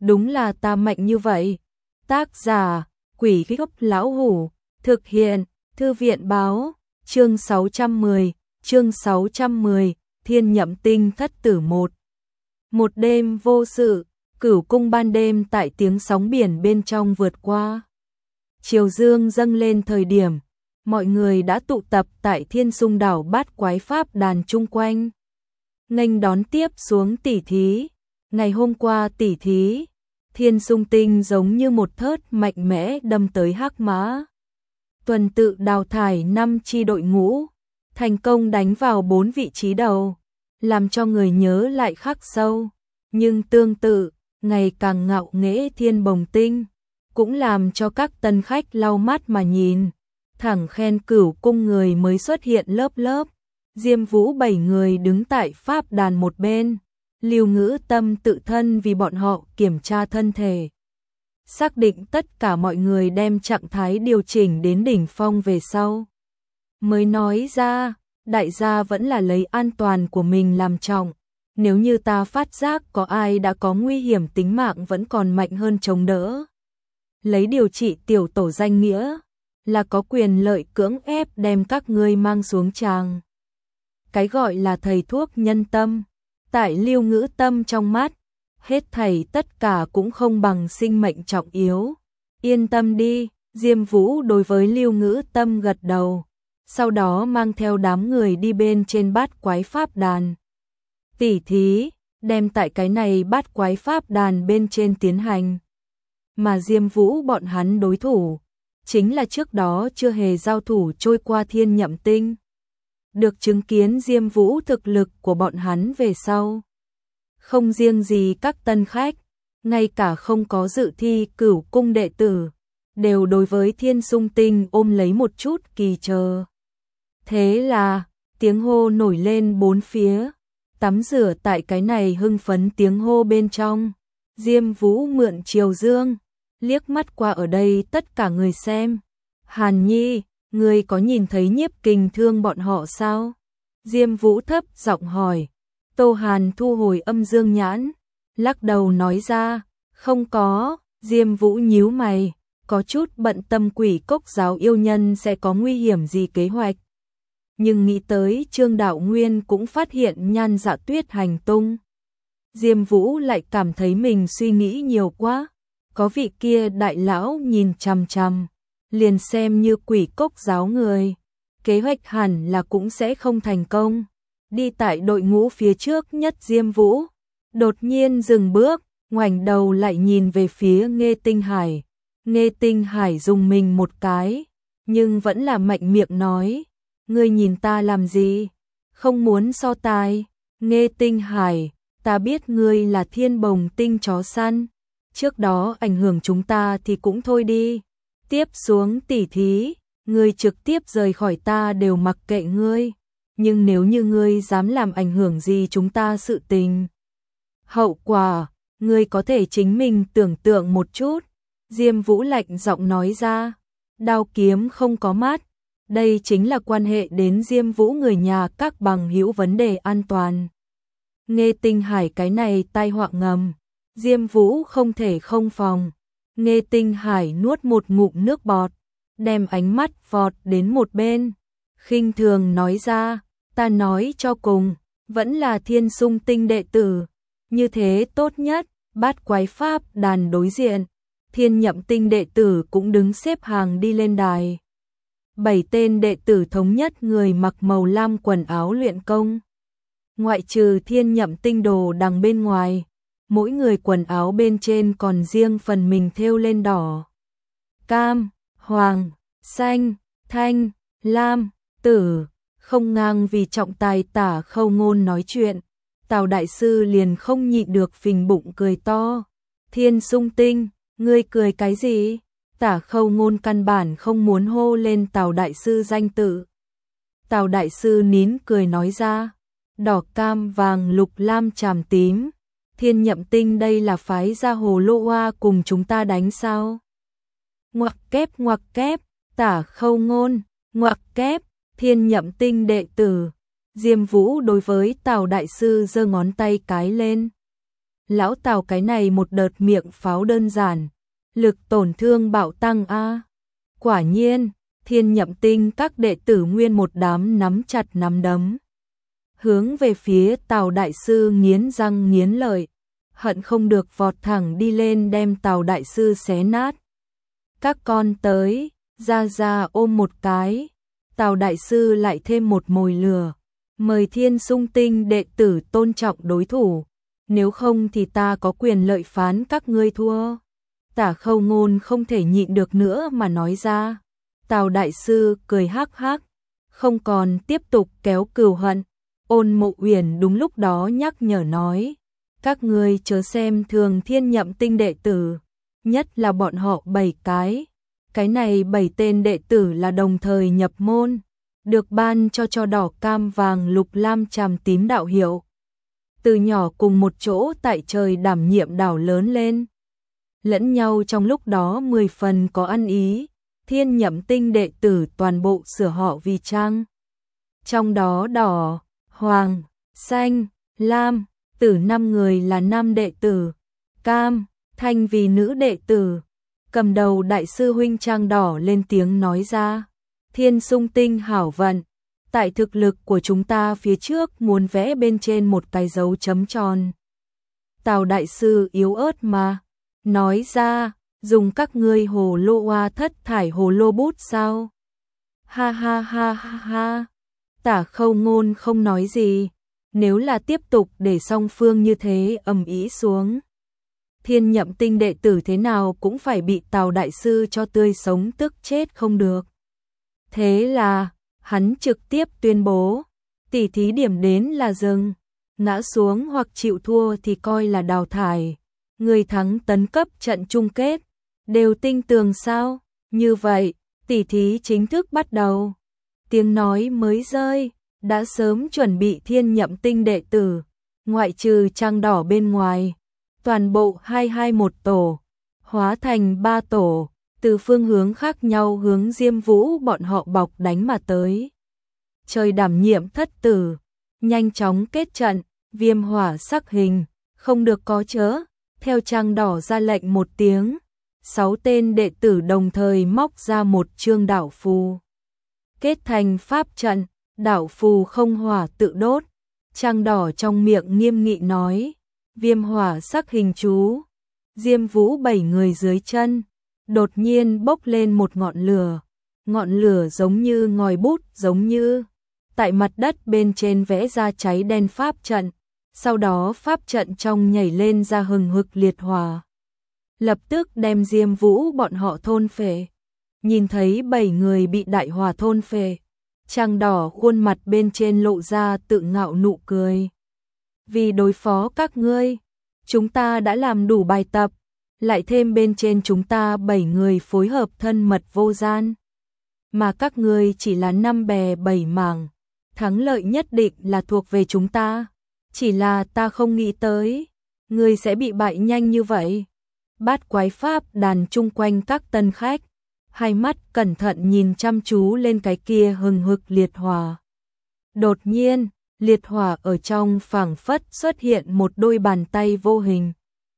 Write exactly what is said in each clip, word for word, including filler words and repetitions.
đúng là ta mạnh như vậy. Tác giả, Quỷ Gốc Lão Hủ, thực hiện, Thư viện báo, chương sáu trăm mười, chương sáu trăm mười, Thiên Nhậm Tinh thất tử một. Một đêm vô sự, Cửu cung ban đêm tại tiếng sóng biển bên trong vượt qua. Chiều dương dâng lên thời điểm, mọi người đã tụ tập tại Thiên Sung đảo Bát Quái Pháp đàn chung quanh. Nghênh đón tiếp xuống tỉ thí. Ngày hôm qua tỉ thí, Thiên Sung Tinh giống như một thớt mạnh mẽ đâm tới Hắc Mã. Tuần tự đào thải năm chi đội ngũ, thành công đánh vào bốn vị trí đầu, làm cho người nhớ lại khắc sâu. Nhưng tương tự, ngày càng ngạo nghễ Thiên Bồng Tinh, cũng làm cho các tân khách lau mắt mà nhìn. Thẳng khen Cửu cung người mới xuất hiện lớp lớp. Diêm Vũ bảy người đứng tại pháp đàn một bên, Lưu Ngữ Tâm tự thân vì bọn họ kiểm tra thân thể. Xác định tất cả mọi người đem trạng thái điều chỉnh đến đỉnh phong về sau. Mới nói ra, đại gia vẫn là lấy an toàn của mình làm trọng. Nếu như ta phát giác có ai đã có nguy hiểm tính mạng vẫn còn mạnh hơn chống đỡ. Lấy điều trị tiểu tổ danh nghĩa, là có quyền lợi cưỡng ép đem các ngươi mang xuống tràng. Cái gọi là thầy thuốc nhân tâm, tại Lưu Ngữ Tâm trong mắt, hết thảy tất cả cũng không bằng sinh mệnh trọng yếu. Yên tâm đi, Diêm Vũ đối với Lưu Ngữ Tâm gật đầu, sau đó mang theo đám người đi bên trên Bát Quái Pháp đàn. Tỉ thí, đem tại cái này Bát Quái Pháp đàn bên trên tiến hành. Mà Diêm Vũ bọn hắn đối thủ, chính là trước đó chưa hề giao thủ trôi qua Thiên Nhậm Tinh. Được chứng kiến Diêm Vũ thực lực của bọn hắn về sau. Không riêng gì các tân khách, ngay cả không có dự thi Cửu cung đệ tử, đều đối với Thiên Sung Tinh ôm lấy một chút kỳ chờ. Thế là, tiếng hô nổi lên bốn phía, tắm rửa tại cái này hưng phấn tiếng hô bên trong. Diêm Vũ mượn chiều dương, liếc mắt qua ở đây tất cả người xem. Hàn Nhi, ngươi có nhìn thấy Nhiếp Kình Thương bọn họ sao? Diêm Vũ thấp giọng hỏi. Tô Hàn thu hồi âm dương nhãn, lắc đầu nói ra, không có. Diêm Vũ nhíu mày, có chút bận tâm Quỷ Cốc giáo yêu nhân sẽ có nguy hiểm gì kế hoạch. Nhưng nghĩ tới Trương Đạo Nguyên cũng phát hiện Nhan Dạ Tuyết hành tung. Diêm Vũ lại cảm thấy mình suy nghĩ nhiều quá, có vị kia đại lão nhìn chằm chằm, liền xem như Quỷ Cốc giáo người, kế hoạch hẳn là cũng sẽ không thành công. Đi tại đội ngũ phía trước nhất Diêm Vũ, đột nhiên dừng bước, ngoảnh đầu lại nhìn về phía Nghê Tinh Hải. Nghê Tinh Hải dùng mình một cái, nhưng vẫn là mạnh miệng nói, ngươi nhìn ta làm gì? Không muốn so tài. Nghê Tinh Hải, ta biết ngươi là Thiên Bồng Tinh chó săn, trước đó ảnh hưởng chúng ta thì cũng thôi đi. Tiếp xuống tỉ thí, ngươi trực tiếp rời khỏi ta đều mặc kệ ngươi. Nhưng nếu như ngươi dám làm ảnh hưởng gì chúng ta sự tình, hậu quả, ngươi có thể chính mình tưởng tượng một chút. Diêm Vũ lạnh giọng nói ra, đao kiếm không có mắt, đây chính là quan hệ đến Diêm Vũ người nhà các bằng hữu vấn đề an toàn. Nghê Tinh Hải cái này tai họa ngầm, Diêm Vũ không thể không phòng. Nghê Tinh Hải nuốt một ngụm nước bọt, đem ánh mắt vọt đến một bên, khinh thường nói ra, ta nói cho cùng, vẫn là Thiên Sung Tinh đệ tử, như thế tốt nhất. Bát Quái Pháp đàn đối diện, Thiên Nhậm Tinh đệ tử cũng đứng xếp hàng đi lên đài. Bảy tên đệ tử thống nhất người mặc màu lam quần áo luyện công. Ngoại trừ Thiên Nhậm Tinh đồ đằng bên ngoài, mỗi người quần áo bên trên còn riêng phần mình thêu lên đỏ, cam, hoàng, xanh, thanh, lam, tử. Không ngang vì trọng tài Tả Khâu Ngôn nói chuyện, Tào đại sư liền không nhịn được phình bụng cười to. Thiên Sung Tinh, ngươi cười cái gì? Tả Khâu Ngôn căn bản không muốn hô lên Tào đại sư danh tự. Tào đại sư nín cười nói ra, đỏ cam vàng lục lam tràm tím, Thiên Nhậm Tinh đây là phái gia Hồ Lô Hoa cùng chúng ta đánh sao? Ngoặc kép ngoặc kép, Tả Khâu Ngôn, ngoặc kép, Thiên Nhậm Tinh đệ tử. Diêm Vũ đối với Tào đại sư giơ ngón tay cái lên. Lão Tào cái này một đợt miệng pháo đơn giản, lực tổn thương bạo tăng a. Quả nhiên, Thiên Nhậm Tinh các đệ tử nguyên một đám nắm chặt nắm đấm. Hướng về phía Tào đại sư nghiến răng nghiến lợi, hận không được vọt thẳng đi lên đem Tào đại sư xé nát. Các con tới, ra ra ôm một cái. Tào đại sư lại thêm một mồi lửa, mời Thiên Sung Tinh đệ tử tôn trọng đối thủ, nếu không thì ta có quyền lợi phán các ngươi thua. Tả Khâu Ngôn không thể nhịn được nữa mà nói ra. Tào đại sư cười hắc hắc, không còn tiếp tục kéo cừu hận. Ôn Mộ Uyển đúng lúc đó nhắc nhở nói, các ngươi chớ xem thường Thiên Nhậm Tinh đệ tử, nhất là bọn họ bảy cái. Cái này bảy tên đệ tử là đồng thời nhập môn, được ban cho cho đỏ cam vàng lục lam tràm tím đạo hiệu. Từ nhỏ cùng một chỗ tại trời đảm nhiệm đảo lớn lên. Lẫn nhau trong lúc đó mười phần có ăn ý, Thiên Nhậm Tinh đệ tử toàn bộ sửa họ vì trang. Trong đó đỏ, hoàng, xanh, lam, tử năm người là nam đệ tử, cam, thanh vì nữ đệ tử. Cầm đầu đại sư huynh trang đỏ lên tiếng nói ra, Thiên Sung Tinh hảo vận, tại thực lực của chúng ta phía trước muốn vẽ bên trên một cái dấu chấm tròn. Tào đại sư yếu ớt mà, nói ra, dùng các ngươi hồ lô hoa thất thải hồ lô bút sao? Ha ha ha ha ha. Tả Khâu Ngôn không nói gì, nếu là tiếp tục để song phương như thế ầm ĩ xuống, Thiên Nhậm Tinh đệ tử thế nào cũng phải bị Tào đại sư cho tươi sống tức chết không được. Thế là, hắn trực tiếp tuyên bố, tỷ thí điểm đến là dừng, ngã xuống hoặc chịu thua thì coi là đào thải, người thắng tấn cấp trận chung kết, đều tinh tường sao? Như vậy, tỷ thí chính thức bắt đầu. Tiếng nói mới rơi, đã sớm chuẩn bị Thiên Nhậm Tinh đệ tử, ngoại trừ trang đỏ bên ngoài, toàn bộ hai hai một tổ, hóa thành ba tổ, từ phương hướng khác nhau hướng Diêm Vũ bọn họ bọc đánh mà tới. Trời đảm nhiệm thất tử, nhanh chóng kết trận, viêm hỏa sắc hình, không được có chớ, theo trang đỏ ra lệnh một tiếng, sáu tên đệ tử đồng thời móc ra một chương đảo phù. Kết thành pháp trận, đảo phù không hỏa tự đốt, trang đỏ trong miệng nghiêm nghị nói, viêm hỏa sắc hình chú. Diêm Vũ bảy người dưới chân, đột nhiên bốc lên một ngọn lửa, ngọn lửa giống như ngòi bút giống như, tại mặt đất bên trên vẽ ra cháy đen pháp trận, sau đó pháp trận trong nhảy lên ra hừng hực liệt hỏa. Lập tức đem Diêm Vũ bọn họ thôn phệ. Nhìn thấy bảy người bị đại hỏa thôn phệ, trang đỏ khuôn mặt bên trên lộ ra tự ngạo nụ cười. Vì đối phó các ngươi, chúng ta đã làm đủ bài tập, lại thêm bên trên chúng ta bảy người phối hợp thân mật vô gian. Mà các ngươi chỉ là năm bè bảy mảng, thắng lợi nhất định là thuộc về chúng ta. Chỉ là ta không nghĩ tới, ngươi sẽ bị bại nhanh như vậy. Bát quái pháp đàn chung quanh các tân khách, hai mắt cẩn thận nhìn chăm chú lên cái kia hừng hực liệt hỏa. Đột nhiên, liệt hỏa ở trong phảng phất xuất hiện một đôi bàn tay vô hình,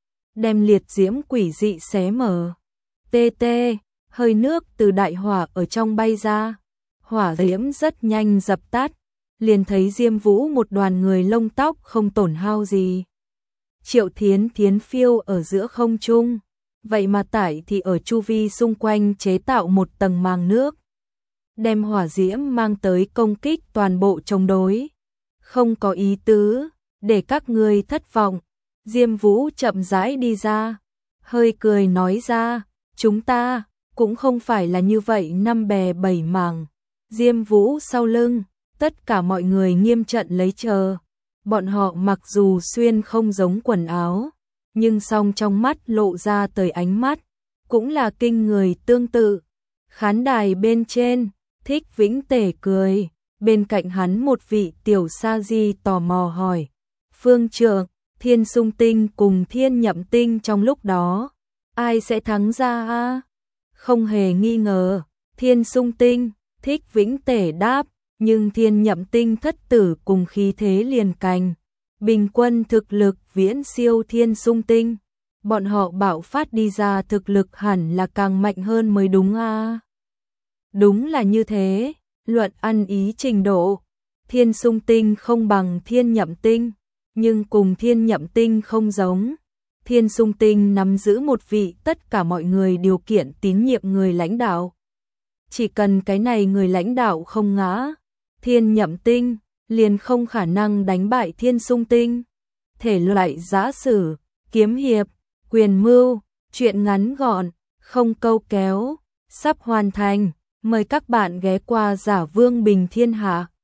đem liệt diễm quỷ dị xé mở. Tê tê, hơi nước từ đại hỏa ở trong bay ra, hỏa diễm rất nhanh dập tắt, liền thấy Diêm Vũ một đoàn người lông tóc không tổn hao gì. Triệu Thiến Thiến phiêu ở giữa không trung, vậy mà tải thì ở chu vi xung quanh chế tạo một tầng màng nước, đem hỏa diễm mang tới công kích toàn bộ chống đối. Không có ý tứ, để các ngươi thất vọng. Diêm Vũ chậm rãi đi ra, hơi cười nói ra, chúng ta cũng không phải là như vậy năm bè bảy mảng. Diêm Vũ sau lưng, tất cả mọi người nghiêm trận lấy chờ. Bọn họ mặc dù xuyên không giống quần áo, nhưng song trong mắt lộ ra tới ánh mắt, cũng là kinh người tương tự. Khán đài bên trên, Thích Vĩnh Tể cười, bên cạnh hắn một vị tiểu sa di tò mò hỏi, Phương Trượng, Thiên Sung Tinh cùng Thiên Nhậm Tinh trong lúc đó, ai sẽ thắng ra a? Không hề nghi ngờ, Thiên Sung Tinh. Thích Vĩnh Tể đáp, nhưng Thiên Nhậm Tinh thất tử cùng khí thế liền cành, bình quân thực lực viễn siêu Thiên Sung Tinh. Bọn họ bạo phát đi ra thực lực hẳn là càng mạnh hơn mới đúng a. À? Đúng là như thế, luận ăn ý trình độ, Thiên Sung Tinh không bằng Thiên Nhậm Tinh, nhưng cùng Thiên Nhậm Tinh không giống. Thiên Sung Tinh nắm giữ một vị tất cả mọi người điều kiện tín nhiệm người lãnh đạo. Chỉ cần cái này người lãnh đạo không ngã, Thiên Nhậm Tinh liền không khả năng đánh bại Thiên Sung Tinh. Thể loại giã sử, kiếm hiệp, quyền mưu, truyện ngắn gọn, không câu kéo, sắp hoàn thành. Mời các bạn ghé qua Giả Vương Bình Thiên Hạ.